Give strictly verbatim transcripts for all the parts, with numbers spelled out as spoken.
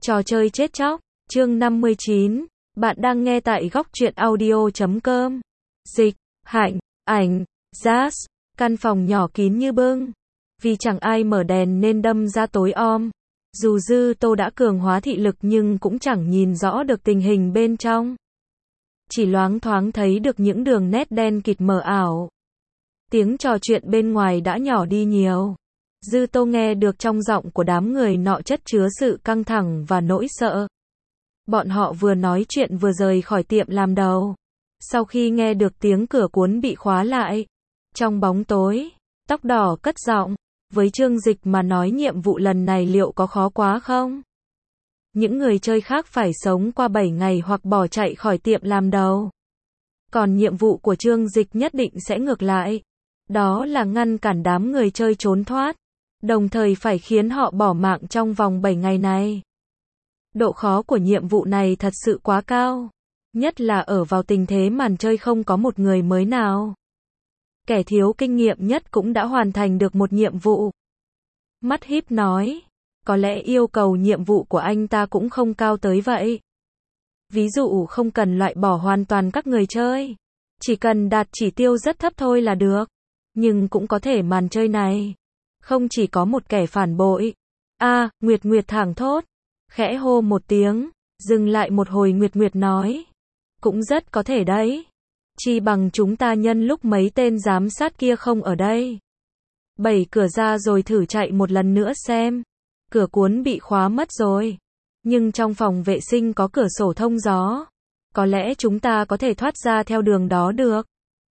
Trò chơi chết chóc, chương năm mươi chín, bạn đang nghe tại góc truyện audio chấm com. Dịch, Hạnh, ảnh, Jazz, căn phòng nhỏ kín như bưng. Vì chẳng ai mở đèn nên đâm ra tối om. Dù Dư Tô đã cường hóa thị lực nhưng cũng chẳng nhìn rõ được tình hình bên trong. Chỉ loáng thoáng thấy được những đường nét đen kịt mờ ảo. Tiếng trò chuyện bên ngoài đã nhỏ đi nhiều. Dư Tô nghe được trong giọng của đám người nọ chất chứa sự căng thẳng và nỗi sợ. Bọn họ vừa nói chuyện vừa rời khỏi tiệm làm đầu. Sau khi nghe được tiếng cửa cuốn bị khóa lại, trong bóng tối, tóc đỏ cất giọng, với Trương Dịch mà nói nhiệm vụ lần này liệu có khó quá không? Những người chơi khác phải sống qua bảy ngày hoặc bỏ chạy khỏi tiệm làm đầu. Còn nhiệm vụ của Trương Dịch nhất định sẽ ngược lại. Đó là ngăn cản đám người chơi trốn thoát, đồng thời phải khiến họ bỏ mạng trong vòng bảy ngày này. Độ khó của nhiệm vụ này thật sự quá cao, nhất là ở vào tình thế màn chơi không có một người mới nào. Kẻ thiếu kinh nghiệm nhất cũng đã hoàn thành được một nhiệm vụ. Mắt híp nói, có lẽ yêu cầu nhiệm vụ của anh ta cũng không cao tới vậy. Ví dụ không cần loại bỏ hoàn toàn các người chơi, chỉ cần đạt chỉ tiêu rất thấp thôi là được. Nhưng cũng có thể màn chơi này không chỉ có một kẻ phản bội. A, à, Nguyệt Nguyệt thảng thốt, khẽ hô một tiếng, dừng lại một hồi Nguyệt Nguyệt nói, cũng rất có thể đấy. Chi bằng chúng ta nhân lúc mấy tên giám sát kia không ở đây, bẩy cửa ra rồi thử chạy một lần nữa xem. Cửa cuốn bị khóa mất rồi, nhưng trong phòng vệ sinh có cửa sổ thông gió, có lẽ chúng ta có thể thoát ra theo đường đó được.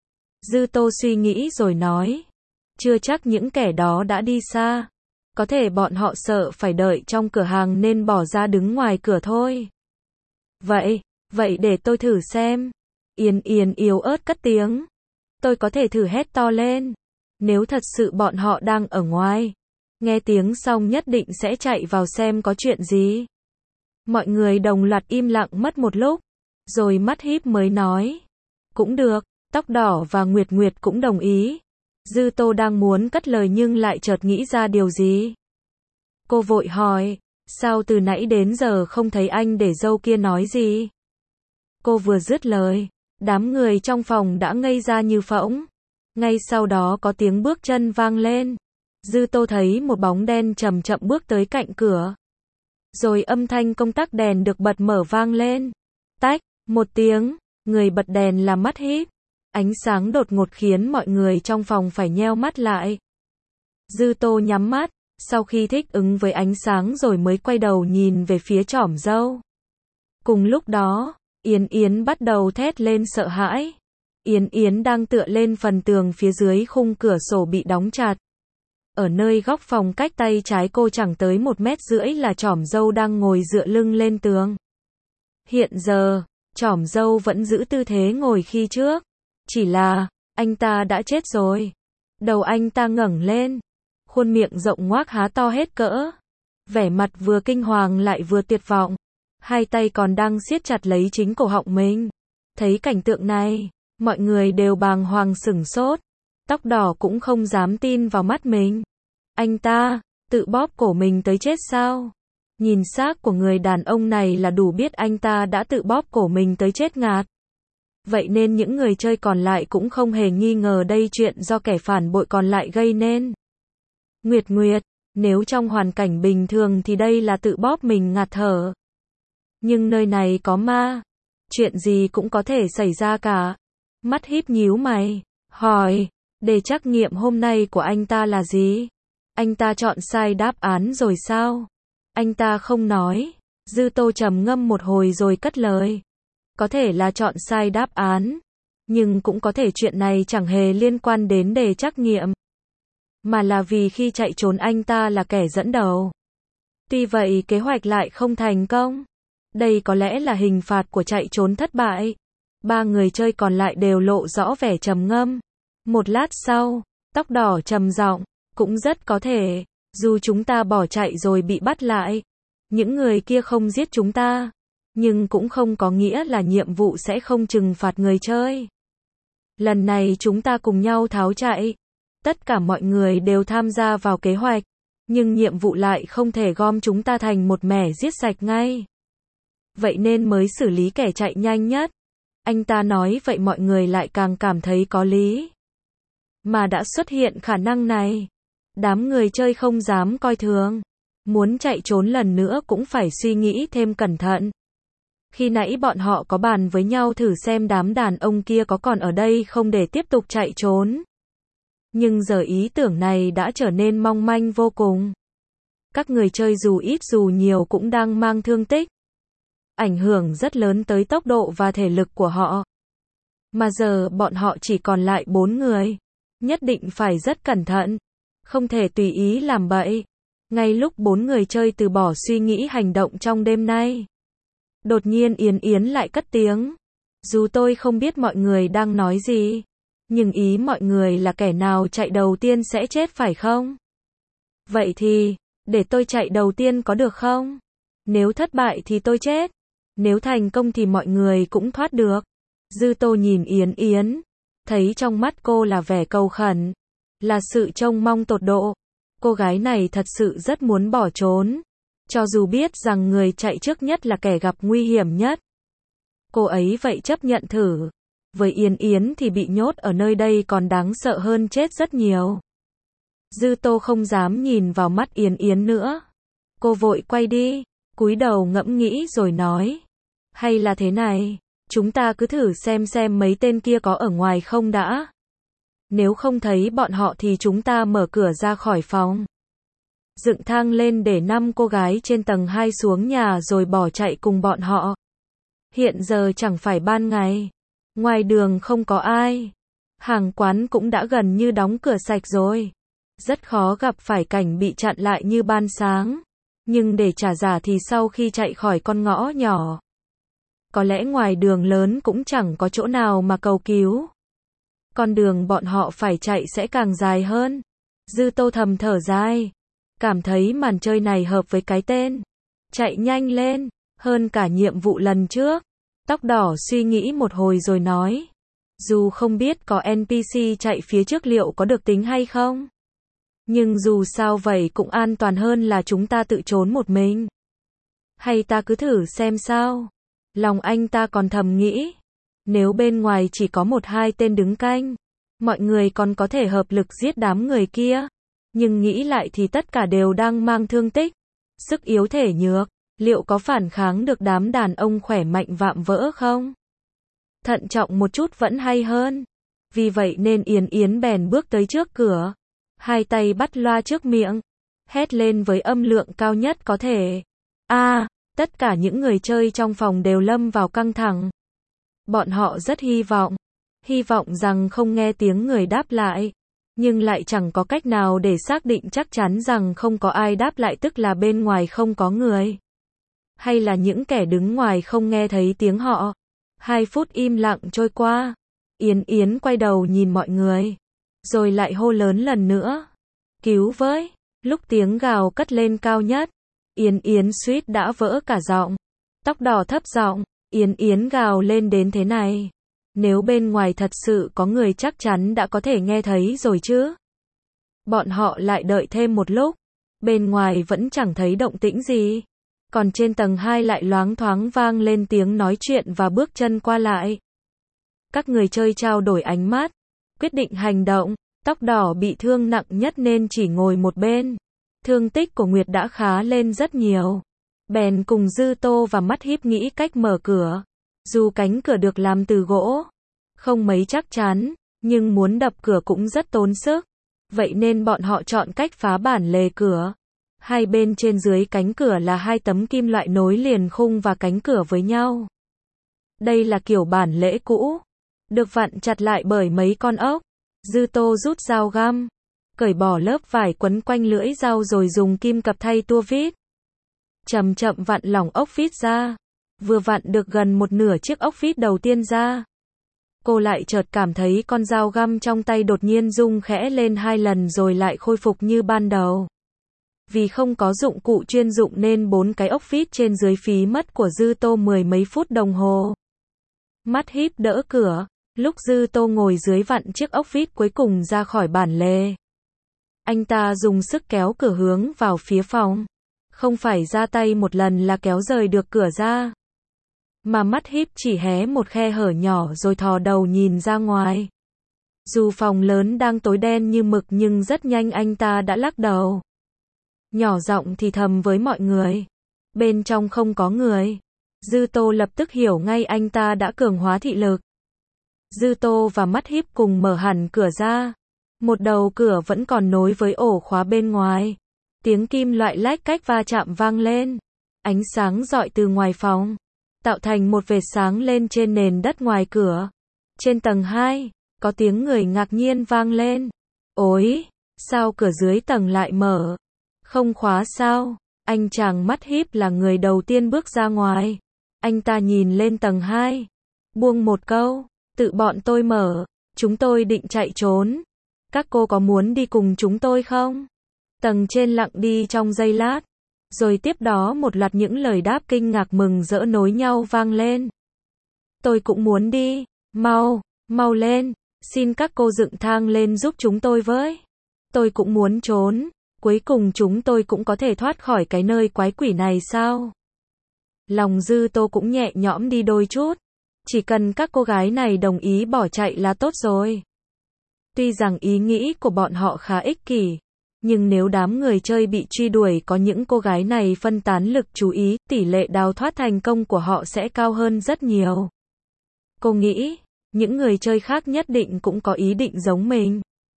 Dư Tô suy nghĩ rồi nói, chưa chắc những kẻ đó đã đi xa. Có thể bọn họ sợ phải đợi trong cửa hàng nên bỏ ra đứng ngoài cửa thôi. Vậy, vậy để tôi thử xem. Yên Yên yếu ớt cất tiếng. Tôi có thể thử hét to lên. Nếu thật sự bọn họ đang ở ngoài, nghe tiếng xong nhất định sẽ chạy vào xem có chuyện gì. Mọi người đồng loạt im lặng mất một lúc, rồi mắt híp mới nói, cũng được. Tóc đỏ và Nguyệt Nguyệt cũng đồng ý. Dư Tô đang muốn cất lời nhưng lại chợt nghĩ ra điều gì. Cô vội hỏi, sao từ nãy đến giờ không thấy anh để dâu kia nói gì? Cô vừa dứt lời, đám người trong phòng đã ngây ra như phỗng. Ngay sau đó có tiếng bước chân vang lên. Dư Tô thấy một bóng đen chậm chậm bước tới cạnh cửa. Rồi âm thanh công tắc đèn được bật mở vang lên. Tách, một tiếng, người bật đèn là mắt híp. Ánh sáng đột ngột khiến mọi người trong phòng phải nheo mắt lại. Dư Tô nhắm mắt, sau khi thích ứng với ánh sáng rồi mới quay đầu nhìn về phía chỏm râu. Cùng lúc đó, Yến Yến bắt đầu thét lên sợ hãi. Yến Yến đang tựa lên phần tường phía dưới khung cửa sổ bị đóng chặt. Ở nơi góc phòng cách tay trái cô chẳng tới một mét rưỡi là chỏm râu đang ngồi dựa lưng lên tường. Hiện giờ, chỏm râu vẫn giữ tư thế ngồi khi trước. Chỉ là, anh ta đã chết rồi. Đầu anh ta ngẩng lên, khuôn miệng rộng ngoác há to hết cỡ. Vẻ mặt vừa kinh hoàng lại vừa tuyệt vọng. Hai tay còn đang siết chặt lấy chính cổ họng mình. Thấy cảnh tượng này, mọi người đều bàng hoàng sửng sốt. Tóc đỏ cũng không dám tin vào mắt mình. Anh ta, tự bóp cổ mình tới chết sao? Nhìn xác của người đàn ông này là đủ biết anh ta đã tự bóp cổ mình tới chết ngạt. Vậy nên những người chơi còn lại cũng không hề nghi ngờ đây chuyện do kẻ phản bội còn lại gây nên. Nguyệt Nguyệt, nếu trong hoàn cảnh bình thường thì đây là tự bóp mình ngạt thở. Nhưng nơi này có ma, chuyện gì cũng có thể xảy ra cả. Mắt híp nhíu mày, hỏi, đề trắc nghiệm hôm nay của anh ta là gì? Anh ta chọn sai đáp án rồi sao? Anh ta không nói. Dư Tô trầm ngâm một hồi rồi cất lời. Có thể là chọn sai đáp án, nhưng cũng có thể chuyện này chẳng hề liên quan đến đề trắc nghiệm, mà là vì khi chạy trốn anh ta là kẻ dẫn đầu. Tuy vậy kế hoạch lại không thành công. Đây có lẽ là hình phạt của chạy trốn thất bại. Ba người chơi còn lại đều lộ rõ vẻ trầm ngâm. Một lát sau, tóc đỏ trầm giọng, cũng rất có thể, dù chúng ta bỏ chạy rồi bị bắt lại, những người kia không giết chúng ta, nhưng cũng không có nghĩa là nhiệm vụ sẽ không trừng phạt người chơi. Lần này chúng ta cùng nhau tháo chạy. Tất cả mọi người đều tham gia vào kế hoạch. Nhưng nhiệm vụ lại không thể gom chúng ta thành một mẻ giết sạch ngay. Vậy nên mới xử lý kẻ chạy nhanh nhất. Anh ta nói vậy mọi người lại càng cảm thấy có lý. Mà đã xuất hiện khả năng này. Đám người chơi không dám coi thường. Muốn chạy trốn lần nữa cũng phải suy nghĩ thêm cẩn thận. Khi nãy bọn họ có bàn với nhau thử xem đám đàn ông kia có còn ở đây không để tiếp tục chạy trốn. Nhưng giờ ý tưởng này đã trở nên mong manh vô cùng. Các người chơi dù ít dù nhiều cũng đang mang thương tích. Ảnh hưởng rất lớn tới tốc độ và thể lực của họ. Mà giờ bọn họ chỉ còn lại bốn người. Nhất định phải rất cẩn thận. Không thể tùy ý làm bậy. Ngay lúc bốn người chơi từ bỏ suy nghĩ hành động trong đêm nay. Đột nhiên Yến Yến lại cất tiếng. Dù tôi không biết mọi người đang nói gì. Nhưng ý mọi người là kẻ nào chạy đầu tiên sẽ chết phải không? Vậy thì, để tôi chạy đầu tiên có được không? Nếu thất bại thì tôi chết. Nếu thành công thì mọi người cũng thoát được. Dư Tô nhìn Yến Yến. Thấy trong mắt cô là vẻ cầu khẩn. Là sự trông mong tột độ. Cô gái này thật sự rất muốn bỏ trốn. Cho dù biết rằng người chạy trước nhất là kẻ gặp nguy hiểm nhất. Cô ấy vậy chấp nhận thử. Với Yến Yến thì bị nhốt ở nơi đây còn đáng sợ hơn chết rất nhiều. Dư Tô không dám nhìn vào mắt Yến Yến nữa. Cô vội quay đi, cúi đầu ngẫm nghĩ rồi nói. Hay là thế này, chúng ta cứ thử xem xem mấy tên kia có ở ngoài không đã. Nếu không thấy bọn họ thì chúng ta mở cửa ra khỏi phòng. Dựng thang lên để năm cô gái trên tầng hai xuống nhà rồi bỏ chạy cùng bọn họ. Hiện giờ chẳng phải ban ngày. Ngoài đường không có ai. Hàng quán cũng đã gần như đóng cửa sạch rồi. Rất khó gặp phải cảnh bị chặn lại như ban sáng. Nhưng để trả giả thì sau khi chạy khỏi con ngõ nhỏ. Có lẽ ngoài đường lớn cũng chẳng có chỗ nào mà cầu cứu. Con đường bọn họ phải chạy sẽ càng dài hơn. Dư Tô thầm thở dài. Cảm thấy màn chơi này hợp với cái tên. Chạy nhanh lên, hơn cả nhiệm vụ lần trước. Tóc đỏ suy nghĩ một hồi rồi nói. Dù không biết có en pê xê chạy phía trước liệu có được tính hay không. Nhưng dù sao vậy cũng an toàn hơn là chúng ta tự trốn một mình. Hay ta cứ thử xem sao. Lòng anh ta còn thầm nghĩ. Nếu bên ngoài chỉ có một hai tên đứng canh. Mọi người còn có thể hợp lực giết đám người kia. Nhưng nghĩ lại thì tất cả đều đang mang thương tích. Sức yếu thể nhược. Liệu có phản kháng được đám đàn ông khỏe mạnh vạm vỡ không? Thận trọng một chút vẫn hay hơn. Vì vậy nên Yến Yến bèn bước tới trước cửa. Hai tay bắt loa trước miệng. Hét lên với âm lượng cao nhất có thể. A, à, tất cả những người chơi trong phòng đều lâm vào căng thẳng. Bọn họ rất hy vọng. Hy vọng rằng không nghe tiếng người đáp lại. Nhưng lại chẳng có cách nào để xác định chắc chắn rằng không có ai đáp lại tức là bên ngoài không có người. Hay là những kẻ đứng ngoài không nghe thấy tiếng họ. Hai phút im lặng trôi qua. Yến Yến quay đầu nhìn mọi người. Rồi lại hô lớn lần nữa. Cứu với. Lúc tiếng gào cất lên cao nhất. Yến Yến suýt đã vỡ cả giọng. Tóc đỏ thấp giọng. Yến Yến gào lên đến thế này. Nếu bên ngoài thật sự có người chắc chắn đã có thể nghe thấy rồi chứ. Bọn họ lại đợi thêm một lúc. Bên ngoài vẫn chẳng thấy động tĩnh gì. Còn trên tầng hai lại loáng thoáng vang lên tiếng nói chuyện và bước chân qua lại. Các người chơi trao đổi ánh mắt. Quyết định hành động. Tóc đỏ bị thương nặng nhất nên chỉ ngồi một bên. Thương tích của Nguyệt đã khá lên rất nhiều. Bèn cùng Dư Tô và Mắt Híp nghĩ cách mở cửa. Dù cánh cửa được làm từ gỗ. Không mấy chắc chắn. Nhưng muốn đập cửa cũng rất tốn sức. Vậy nên bọn họ chọn cách phá bản lề cửa. Hai bên trên dưới cánh cửa là hai tấm kim loại nối liền khung và cánh cửa với nhau. Đây là kiểu bản lễ cũ. Được vặn chặt lại bởi mấy con ốc. Dư Tô rút dao găm. Cởi bỏ lớp vải quấn quanh lưỡi dao rồi dùng kim cập thay tua vít. Chậm chậm vặn lỏng ốc vít ra. Vừa vặn được gần một nửa chiếc ốc vít đầu tiên ra. Cô lại chợt cảm thấy con dao găm trong tay đột nhiên rung khẽ lên hai lần rồi lại khôi phục như ban đầu. Vì không có dụng cụ chuyên dụng nên bốn cái ốc vít trên dưới phí mất của Dư Tô mười mấy phút đồng hồ. Mắt híp đỡ cửa. Lúc Dư Tô ngồi dưới vặn chiếc ốc vít cuối cùng ra khỏi bản lề. Anh ta dùng sức kéo cửa hướng vào phía phòng. Không phải ra tay một lần là kéo rời được cửa ra. Mà mắt híp chỉ hé một khe hở nhỏ rồi thò đầu nhìn ra ngoài. Dù phòng lớn đang tối đen như mực nhưng rất nhanh anh ta đã lắc đầu. Nhỏ giọng thì thầm với mọi người. Bên trong không có người. Dư Tô lập tức hiểu ngay anh ta đã cường hóa thị lực. Dư Tô và mắt híp cùng mở hẳn cửa ra. Một đầu cửa vẫn còn nối với ổ khóa bên ngoài. Tiếng kim loại lách cách va chạm vang lên. Ánh sáng rọi từ ngoài phòng, tạo thành một vệt sáng lên trên nền đất ngoài cửa. Trên tầng hai, có tiếng người ngạc nhiên vang lên. Ôi, sao cửa dưới tầng lại mở? Không khóa sao? Anh chàng mắt híp là người đầu tiên bước ra ngoài. Anh ta nhìn lên tầng hai, buông một câu, tự bọn tôi mở, chúng tôi định chạy trốn. Các cô có muốn đi cùng chúng tôi không? Tầng trên lặng đi trong giây lát, rồi tiếp đó một loạt những lời đáp kinh ngạc mừng rỡ nối nhau vang lên. Tôi cũng muốn đi, mau, mau lên, xin các cô dựng thang lên giúp chúng tôi với. Tôi cũng muốn trốn, cuối cùng chúng tôi cũng có thể thoát khỏi cái nơi quái quỷ này sao? Lòng Dư Tô cũng nhẹ nhõm đi đôi chút, chỉ cần các cô gái này đồng ý bỏ chạy là tốt rồi. Tuy rằng ý nghĩ của bọn họ khá ích kỷ, nhưng nếu đám người chơi bị truy đuổi có những cô gái này phân tán lực chú ý, tỷ lệ đào thoát thành công của họ sẽ cao hơn rất nhiều. Cô nghĩ, những người chơi khác nhất định cũng có ý định giống mình.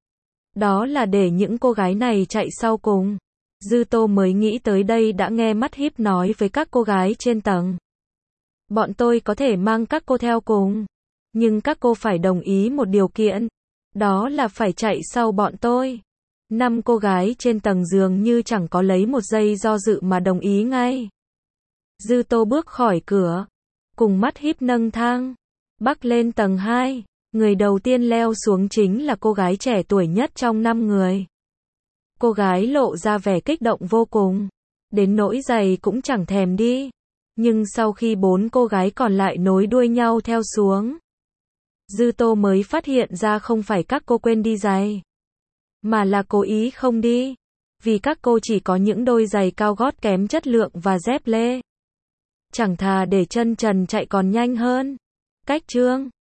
Đó là để những cô gái này chạy sau cùng. Dư Tô mới nghĩ tới đây đã nghe mắt híp nói với các cô gái trên tầng. Bọn tôi có thể mang các cô theo cùng, nhưng các cô phải đồng ý một điều kiện, đó là phải chạy sau bọn tôi. Năm cô gái trên tầng dường như chẳng có lấy một giây do dự mà đồng ý ngay. Dư Tô bước khỏi cửa, cùng mắt híp nâng thang, bắc lên tầng hai. Người đầu tiên leo xuống chính là cô gái trẻ tuổi nhất trong năm người. Cô gái lộ ra vẻ kích động vô cùng, đến nỗi giày cũng chẳng thèm đi. Nhưng sau khi bốn cô gái còn lại nối đuôi nhau theo xuống, Dư Tô mới phát hiện ra không phải các cô quên đi giày, mà là cố ý không đi, vì các cô chỉ có những đôi giày cao gót kém chất lượng và dép lê. Chẳng thà để chân trần chạy còn nhanh hơn. Cách chương